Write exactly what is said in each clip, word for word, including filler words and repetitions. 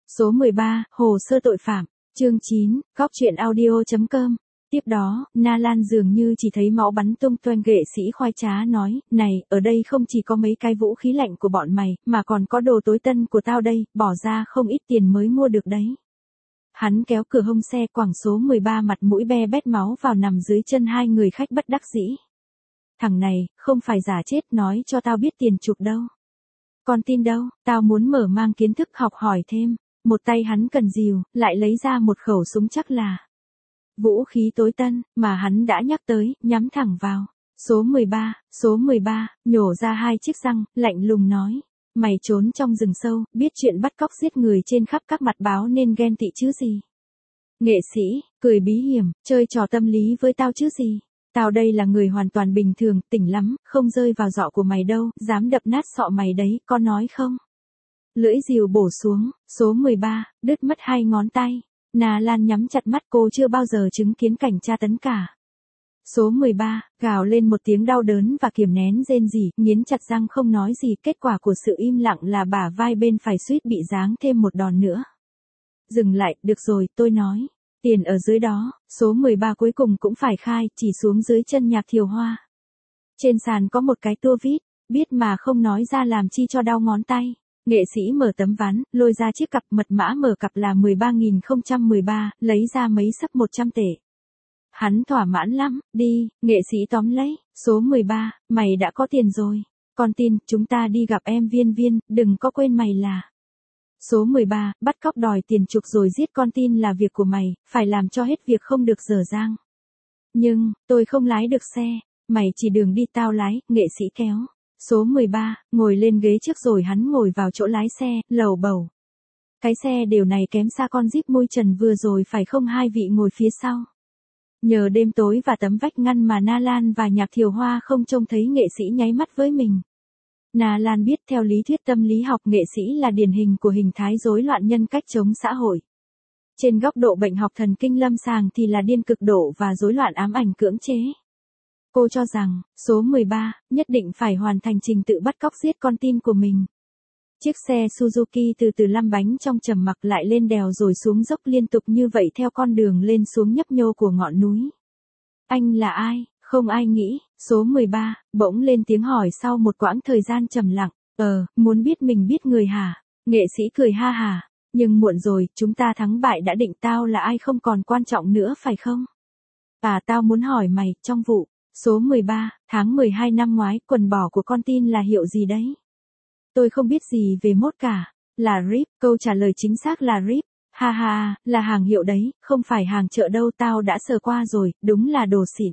Số mười ba, Hồ sơ tội phạm, chương chín, góc truyện audio chấm com. Tiếp đó, Na Lan dường như chỉ thấy máu bắn tung toanh, nghệ sĩ khoái trá nói, này, ở đây không chỉ có mấy cái vũ khí lạnh của bọn mày, mà còn có đồ tối tân của tao đây, bỏ ra không ít tiền mới mua được đấy. Hắn kéo cửa hông xe quẳng số mười ba mặt mũi be bét máu vào nằm dưới chân hai người khách bất đắc dĩ. Thằng này, không phải giả chết, nói cho tao biết tiền chuộc đâu. Con tin đâu, tao muốn mở mang kiến thức học hỏi thêm. Một tay hắn cần dìu, lại lấy ra một khẩu súng chắc là vũ khí tối tân, mà hắn đã nhắc tới, nhắm thẳng vào. Số mười ba, số mười ba, nhổ ra hai chiếc răng, lạnh lùng nói. Mày trốn trong rừng sâu, biết chuyện bắt cóc giết người trên khắp các mặt báo nên ghen tị chứ gì. Nghệ sĩ, cười bí hiểm, chơi trò tâm lý với tao chứ gì. Tao đây là người hoàn toàn bình thường, tỉnh lắm, không rơi vào giọ của mày đâu, dám đập nát sọ mày đấy, có nói không? Lưỡi dìu bổ xuống, số mười ba, đứt mất hai ngón tay. Na Lan nhắm chặt mắt, cô chưa bao giờ chứng kiến cảnh tra tấn cả. Số mười ba, gào lên một tiếng đau đớn và kiềm nén rên rỉ, nghiến chặt răng không nói gì, kết quả của sự im lặng là bả vai bên phải suýt bị giáng thêm một đòn nữa. Dừng lại, được rồi, tôi nói. Tiền ở dưới đó, số mười ba cuối cùng cũng phải khai, chỉ xuống dưới chân Nhạc Thiều Hoa. Trên sàn có một cái tua vít, biết mà không nói ra làm chi cho đau ngón tay. Nghệ sĩ mở tấm ván, lôi ra chiếc cặp, mật mã mở cặp là mười ba nghìn không trăm mười ba, lấy ra mấy sấp một trăm tệ. Hắn thỏa mãn lắm, đi, nghệ sĩ tóm lấy, số mười ba, mày đã có tiền rồi. Con tin, chúng ta đi gặp em Viên Viên, đừng có quên mày là. Số mười ba, bắt cóc đòi tiền chuộc rồi giết con tin là việc của mày, phải làm cho hết việc không được dở dang. Nhưng, tôi không lái được xe, mày chỉ đường đi tao lái, nghệ sĩ kéo. Số mười ba, ngồi lên ghế trước rồi hắn ngồi vào chỗ lái xe, lầu bầu. Cái xe đều này kém xa con Jeep mui trần vừa rồi phải không, hai vị ngồi phía sau. Nhờ đêm tối và tấm vách ngăn mà Na Lan và Nhạc Thiều Hoa không trông thấy nghệ sĩ nháy mắt với mình. Na Lan biết theo lý thuyết tâm lý học, nghệ sĩ là điển hình của hình thái rối loạn nhân cách chống xã hội. Trên góc độ bệnh học thần kinh lâm sàng thì là điên cực độ và rối loạn ám ảnh cưỡng chế. Cô cho rằng, số mười ba, nhất định phải hoàn thành trình tự bắt cóc giết con tin của mình. Chiếc xe Suzuki từ từ lăn bánh trong trầm mặc, lại lên đèo rồi xuống dốc liên tục như vậy theo con đường lên xuống nhấp nhô của ngọn núi. Anh là ai? Không ai nghĩ, số mười ba, bỗng lên tiếng hỏi sau một quãng thời gian trầm lặng. Ờ, muốn biết mình biết người hả? Nghệ sĩ cười ha hà. Nhưng muộn rồi, chúng ta thắng bại đã định, tao là ai không còn quan trọng nữa phải không? À, tao muốn hỏi mày, trong vụ số mười ba, tháng mười hai năm ngoái, quần bò của con tin là hiệu gì đấy? Tôi không biết gì về mốt cả. Là Rip, câu trả lời chính xác là Rip. Ha ha, là hàng hiệu đấy, không phải hàng chợ đâu, tao đã sờ qua rồi, đúng là đồ xịn.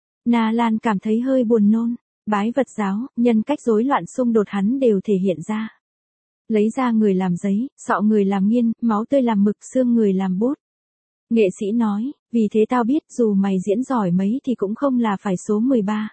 Na Lan cảm thấy hơi buồn nôn. Bái Phật giáo, nhân cách rối loạn xung đột hắn đều thể hiện ra. Lấy ra người làm giấy, sọ người làm nghiên, máu tươi làm mực, xương người làm bút. Nghệ sĩ nói, vì thế tao biết dù mày diễn giỏi mấy thì cũng không là phải số mười ba.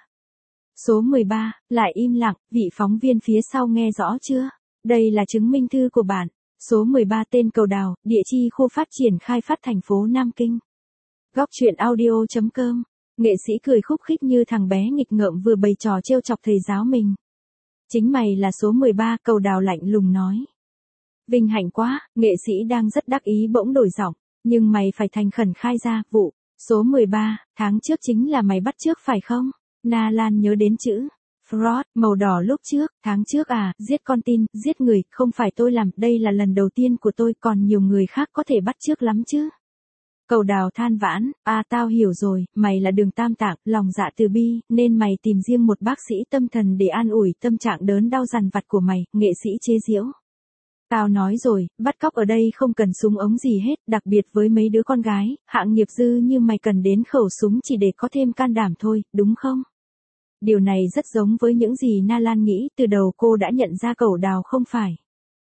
Số mười ba, lại im lặng, vị phóng viên phía sau nghe rõ chưa? Đây là chứng minh thư của bạn. Số mười ba tên Cầu Đào, địa chi khu phát triển khai phát thành phố Nam Kinh. Góc truyện audio chấm com. Nghệ sĩ cười khúc khích như thằng bé nghịch ngợm vừa bày trò trêu chọc thầy giáo mình. Chính mày là số mười ba, Cầu Đào lạnh lùng nói. Vinh hạnh quá, nghệ sĩ đang rất đắc ý bỗng đổi giọng. Nhưng mày phải thành khẩn khai ra, vụ số mười ba, tháng trước chính là mày bắt trước phải không? Na Lan nhớ đến chữ fraud, màu đỏ lúc trước, tháng trước à, giết con tin, giết người, không phải tôi làm, đây là lần đầu tiên của tôi, còn nhiều người khác có thể bắt trước lắm chứ. Cầu Đào than vãn, à tao hiểu rồi, mày là Đường Tam Tạng, lòng dạ từ bi, nên mày tìm riêng một bác sĩ tâm thần để an ủi tâm trạng đớn đau dằn vặt của mày, nghệ sĩ chế giễu. Tao nói rồi, bắt cóc ở đây không cần súng ống gì hết, đặc biệt với mấy đứa con gái, hạng nghiệp dư như mày cần đến khẩu súng chỉ để có thêm can đảm thôi, đúng không? Điều này rất giống với những gì Na Lan nghĩ, từ đầu cô đã nhận ra Cầu Đào không phải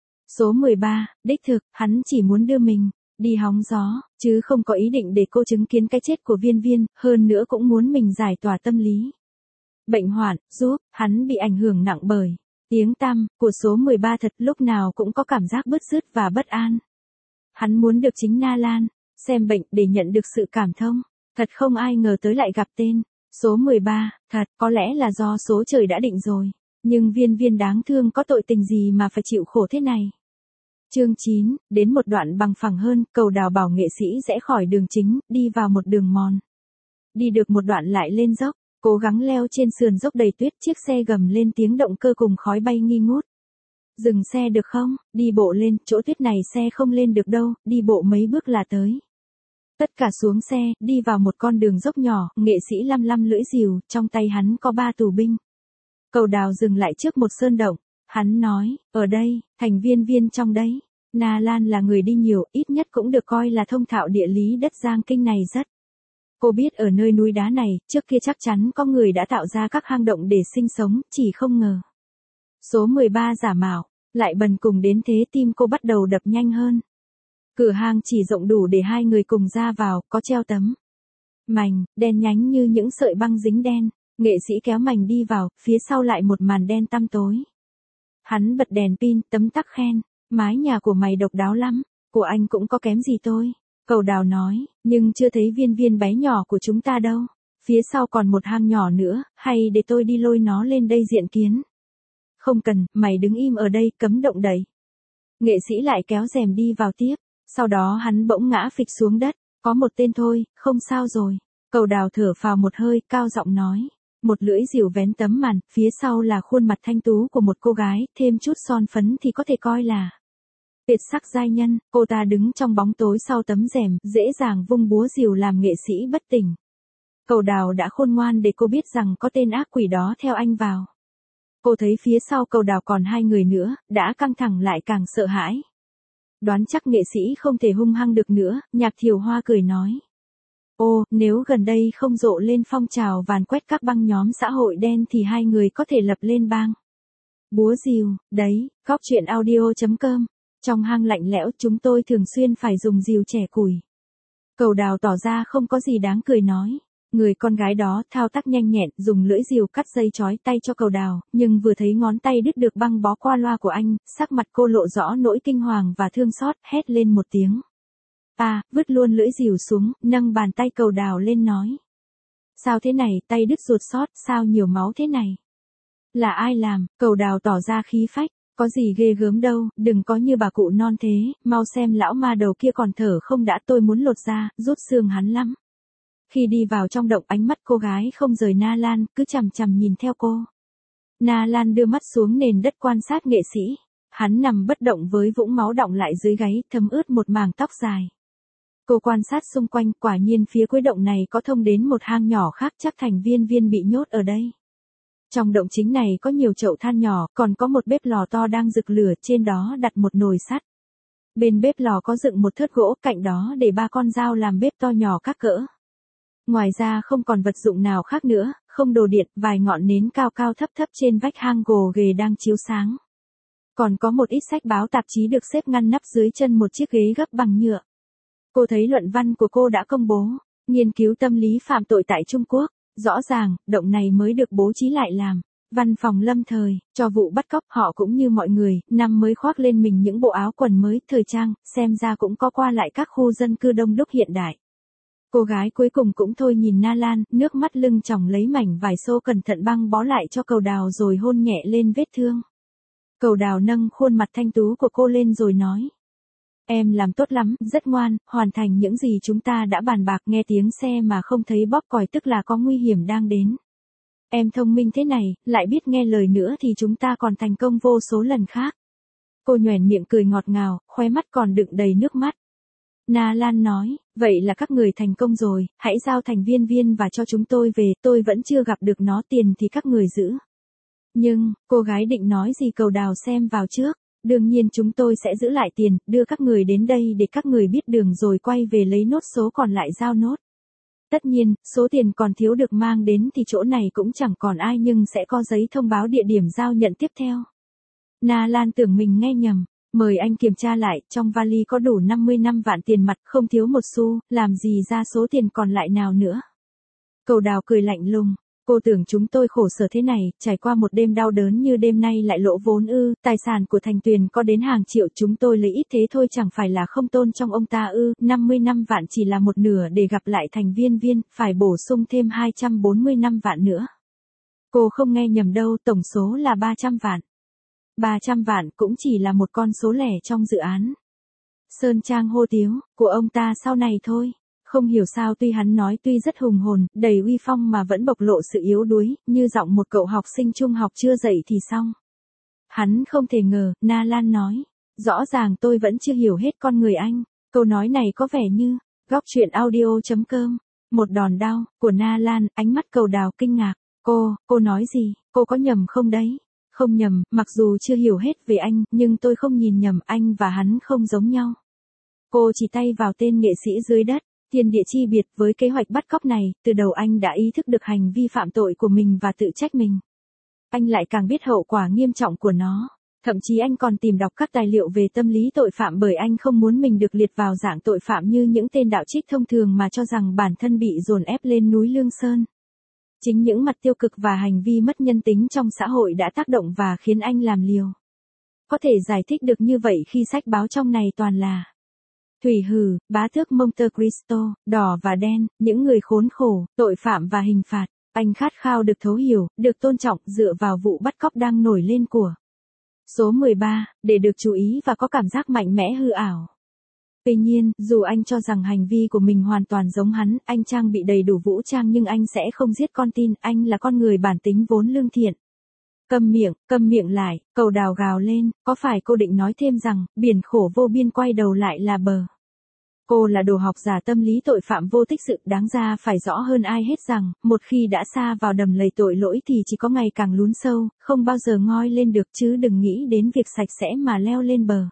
số mười ba, đích thực, hắn chỉ muốn đưa mình đi hóng gió, chứ không có ý định để cô chứng kiến cái chết của Viên Viên, hơn nữa cũng muốn mình giải tỏa tâm lý bệnh hoạn, giúp hắn bị ảnh hưởng nặng bởi tiếng tăm của số mười ba, thật lúc nào cũng có cảm giác bứt rứt và bất an. Hắn muốn được chính Na Lan xem bệnh để nhận được sự cảm thông. Thật không ai ngờ tới lại gặp tên số mười ba, thật, có lẽ là do số trời đã định rồi. Nhưng Viên Viên đáng thương có tội tình gì mà phải chịu khổ thế này? Chương chín, đến một đoạn bằng phẳng hơn, Cầu Đào bảo nghệ sĩ rẽ khỏi đường chính, đi vào một đường mòn. Đi được một đoạn lại lên dốc, cố gắng leo trên sườn dốc đầy tuyết, chiếc xe gầm lên tiếng động cơ cùng khói bay nghi ngút. Dừng xe được không, đi bộ lên, chỗ tuyết này xe không lên được đâu, đi bộ mấy bước là tới. Tất cả xuống xe, đi vào một con đường dốc nhỏ, nghệ sĩ lăm lăm lưỡi rìu, trong tay hắn có ba tù binh. Cầu Đào dừng lại trước một sơn động, hắn nói, ở đây, thành viên viên trong đấy. Na Lan là người đi nhiều, ít nhất cũng được coi là thông thạo địa lý đất Giang Kinh này rất. Cô biết ở nơi núi đá này, trước kia chắc chắn có người đã tạo ra các hang động để sinh sống, chỉ không ngờ. Số mười ba giả mạo, lại bần cùng đến thế, tim cô bắt đầu đập nhanh hơn. Cửa hàng chỉ rộng đủ để hai người cùng ra vào, có treo tấm mành, đen nhánh như những sợi băng dính đen. Nghệ sĩ kéo mành đi vào, phía sau lại một màn đen tăm tối. Hắn bật đèn pin, tấm tắc khen, mái nhà của mày độc đáo lắm, của anh cũng có kém gì tôi. Cầu Đào nói, nhưng chưa thấy viên viên bé nhỏ của chúng ta đâu. Phía sau còn một hang nhỏ nữa, hay để tôi đi lôi nó lên đây diện kiến. Không cần, mày đứng im ở đây, cấm động đậy. Nghệ sĩ lại kéo rèm đi vào tiếp, sau đó hắn bỗng ngã phịch xuống đất, có một tên thôi, không sao rồi. Cầu Đào thở phào một hơi, cao giọng nói. Một lưỡi rìu vén tấm màn, phía sau là khuôn mặt thanh tú của một cô gái, thêm chút son phấn thì có thể coi là tuyệt sắc giai nhân. Cô ta đứng trong bóng tối sau tấm rèm, dễ dàng vung búa rìu làm nghệ sĩ bất tỉnh. Cầu Đào đã khôn ngoan để cô biết rằng có tên ác quỷ đó theo anh vào. Cô thấy phía sau Cầu Đào còn hai người nữa, đã căng thẳng lại càng sợ hãi. Đoán chắc nghệ sĩ không thể hung hăng được nữa, Nhạc Thiều Hoa cười nói. Ô, nếu gần đây không rộ lên phong trào vàn quét các băng nhóm xã hội đen thì hai người có thể lập lên bang búa rìu, đấy, góc truyện audio chấm com. Trong hang lạnh lẽo chúng tôi thường xuyên phải dùng rìu chẻ củi. Cầu Đào tỏ ra không có gì đáng cười nói. Người con gái đó thao tác nhanh nhẹn, dùng lưỡi rìu cắt dây chói tay cho Cầu Đào, nhưng vừa thấy ngón tay đứt được băng bó qua loa của anh, sắc mặt cô lộ rõ nỗi kinh hoàng và thương xót, hét lên một tiếng. À, vứt luôn lưỡi rìu xuống, nâng bàn tay Cầu Đào lên nói. Sao thế này, tay đứt ruột sót, sao nhiều máu thế này? Là ai làm? Cầu Đào tỏ ra khí phách, có gì ghê gớm đâu, đừng có như bà cụ non thế, mau xem lão ma đầu kia còn thở không đã, tôi muốn lột ra, rút xương hắn lắm. Khi đi vào trong động, ánh mắt cô gái không rời Na Lan, cứ chằm chằm nhìn theo cô. Na Lan đưa mắt xuống nền đất quan sát nghệ sĩ. Hắn nằm bất động với vũng máu đọng lại dưới gáy, thấm ướt một mảng tóc dài. Cô quan sát xung quanh, quả nhiên phía cuối động này có thông đến một hang nhỏ khác, chắc thành viên viên bị nhốt ở đây. Trong động chính này có nhiều chậu than nhỏ, còn có một bếp lò to đang rực lửa, trên đó đặt một nồi sắt. Bên bếp lò có dựng một thớt gỗ, cạnh đó để ba con dao làm bếp to nhỏ các cỡ. Ngoài ra không còn vật dụng nào khác nữa, không đồ điện, vài ngọn nến cao cao thấp thấp trên vách hang gồ ghề đang chiếu sáng. Còn có một ít sách báo tạp chí được xếp ngăn nắp dưới chân một chiếc ghế gấp bằng nhựa. Cô thấy luận văn của cô đã công bố, nghiên cứu tâm lý phạm tội tại Trung Quốc. Rõ ràng, động này mới được bố trí lại làm văn phòng lâm thời, cho vụ bắt cóc. Họ cũng như mọi người, năm mới khoác lên mình những bộ áo quần mới, thời trang, xem ra cũng có qua lại các khu dân cư đông đúc hiện đại. Cô gái cuối cùng cũng thôi nhìn Na Lan, nước mắt lưng tròng lấy mảnh vải xô cẩn thận băng bó lại cho Cầu Đào rồi hôn nhẹ lên vết thương. Cầu Đào nâng khuôn mặt thanh tú của cô lên rồi nói. Em làm tốt lắm, rất ngoan, hoàn thành những gì chúng ta đã bàn bạc. Nghe tiếng xe mà không thấy bóp còi tức là có nguy hiểm đang đến. Em thông minh thế này, lại biết nghe lời nữa thì chúng ta còn thành công vô số lần khác. Cô nhoẻn miệng cười ngọt ngào, khóe mắt còn đựng đầy nước mắt. Na Lan nói, vậy là các người thành công rồi, hãy giao thành viên viên và cho chúng tôi về, tôi vẫn chưa gặp được nó, tiền thì các người giữ. Nhưng, cô gái định nói gì Cầu Đào xem vào trước. Đương nhiên chúng tôi sẽ giữ lại tiền, đưa các người đến đây để các người biết đường rồi quay về lấy nốt số còn lại giao nốt. Tất nhiên, số tiền còn thiếu được mang đến thì chỗ này cũng chẳng còn ai, nhưng sẽ có giấy thông báo địa điểm giao nhận tiếp theo. Na Lan tưởng mình nghe nhầm, mời anh kiểm tra lại, trong vali có đủ năm mươi lăm vạn tiền mặt, không thiếu một xu, làm gì ra số tiền còn lại nào nữa. Cầu Đào cười lạnh lùng. Cô tưởng chúng tôi khổ sở thế này, trải qua một đêm đau đớn như đêm nay lại lỗ vốn ư, tài sản của Thành Tuyền có đến hàng triệu, chúng tôi lấy ít thế thôi chẳng phải là không tôn trong ông ta ư, năm mươi lăm vạn chỉ là một nửa để gặp lại thành viên viên, phải bổ sung thêm hai trăm bốn mươi lăm vạn nữa. Cô không nghe nhầm đâu, tổng số là ba trăm vạn. ba trăm vạn cũng chỉ là một con số lẻ trong dự án. Sơn Trang hô tiếu, của ông ta sau này thôi. Không hiểu sao tuy hắn nói tuy rất hùng hồn, đầy uy phong mà vẫn bộc lộ sự yếu đuối, như giọng một cậu học sinh trung học chưa dậy thì xong. Hắn không thể ngờ, Na Lan nói. Rõ ràng tôi vẫn chưa hiểu hết con người anh. Câu nói này có vẻ như, góc truyện audio chấm com. Một đòn đau, của Na Lan, ánh mắt cầu đào kinh ngạc. Cô, cô nói gì, cô có nhầm không đấy? Không nhầm, mặc dù chưa hiểu hết về anh, nhưng tôi không nhìn nhầm, anh và hắn không giống nhau. Cô chỉ tay vào tên nghệ sĩ dưới đất. Thiên địa chi biệt, với kế hoạch bắt cóc này, từ đầu anh đã ý thức được hành vi phạm tội của mình và tự trách mình. Anh lại càng biết hậu quả nghiêm trọng của nó. Thậm chí anh còn tìm đọc các tài liệu về tâm lý tội phạm bởi anh không muốn mình được liệt vào dạng tội phạm như những tên đạo trích thông thường mà cho rằng bản thân bị dồn ép lên núi Lương Sơn. Chính những mặt tiêu cực và hành vi mất nhân tính trong xã hội đã tác động và khiến anh làm liều. Có thể giải thích được như vậy khi sách báo trong này toàn là Thủy Hử, Bá Tước Monte Cristo, Đỏ và Đen, những người khốn khổ, tội phạm và hình phạt. Anh khát khao được thấu hiểu, được tôn trọng dựa vào vụ bắt cóc đang nổi lên của số mười ba, để được chú ý và có cảm giác mạnh mẽ hư ảo. Tuy nhiên, dù anh cho rằng hành vi của mình hoàn toàn giống hắn, anh trang bị đầy đủ vũ trang nhưng anh sẽ không giết con tin, anh là con người bản tính vốn lương thiện. Câm miệng, câm miệng lại, cầu đào gào lên, có phải cô định nói thêm rằng, biển khổ vô biên quay đầu lại là bờ. Cô là đồ học giả tâm lý tội phạm vô tích sự, đáng ra phải rõ hơn ai hết rằng, một khi đã sa vào đầm lầy tội lỗi thì chỉ có ngày càng lún sâu, không bao giờ ngoi lên được chứ đừng nghĩ đến việc sạch sẽ mà leo lên bờ.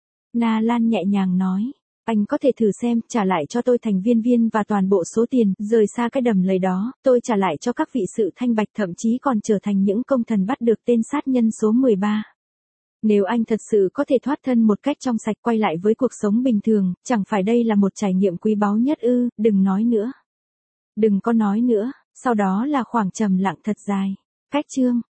Na Lan nhẹ nhàng nói, anh có thể thử xem, trả lại cho tôi thành viên viên và toàn bộ số tiền, rời xa cái đầm lầy đó, tôi trả lại cho các vị sự thanh bạch thậm chí còn trở thành những công thần bắt được tên sát nhân số mười ba. Nếu anh thật sự có thể thoát thân một cách trong sạch quay lại với cuộc sống bình thường, chẳng phải đây là một trải nghiệm quý báu nhất ư, đừng nói nữa. Đừng có nói nữa, sau đó là khoảng trầm lặng thật dài. Cách chương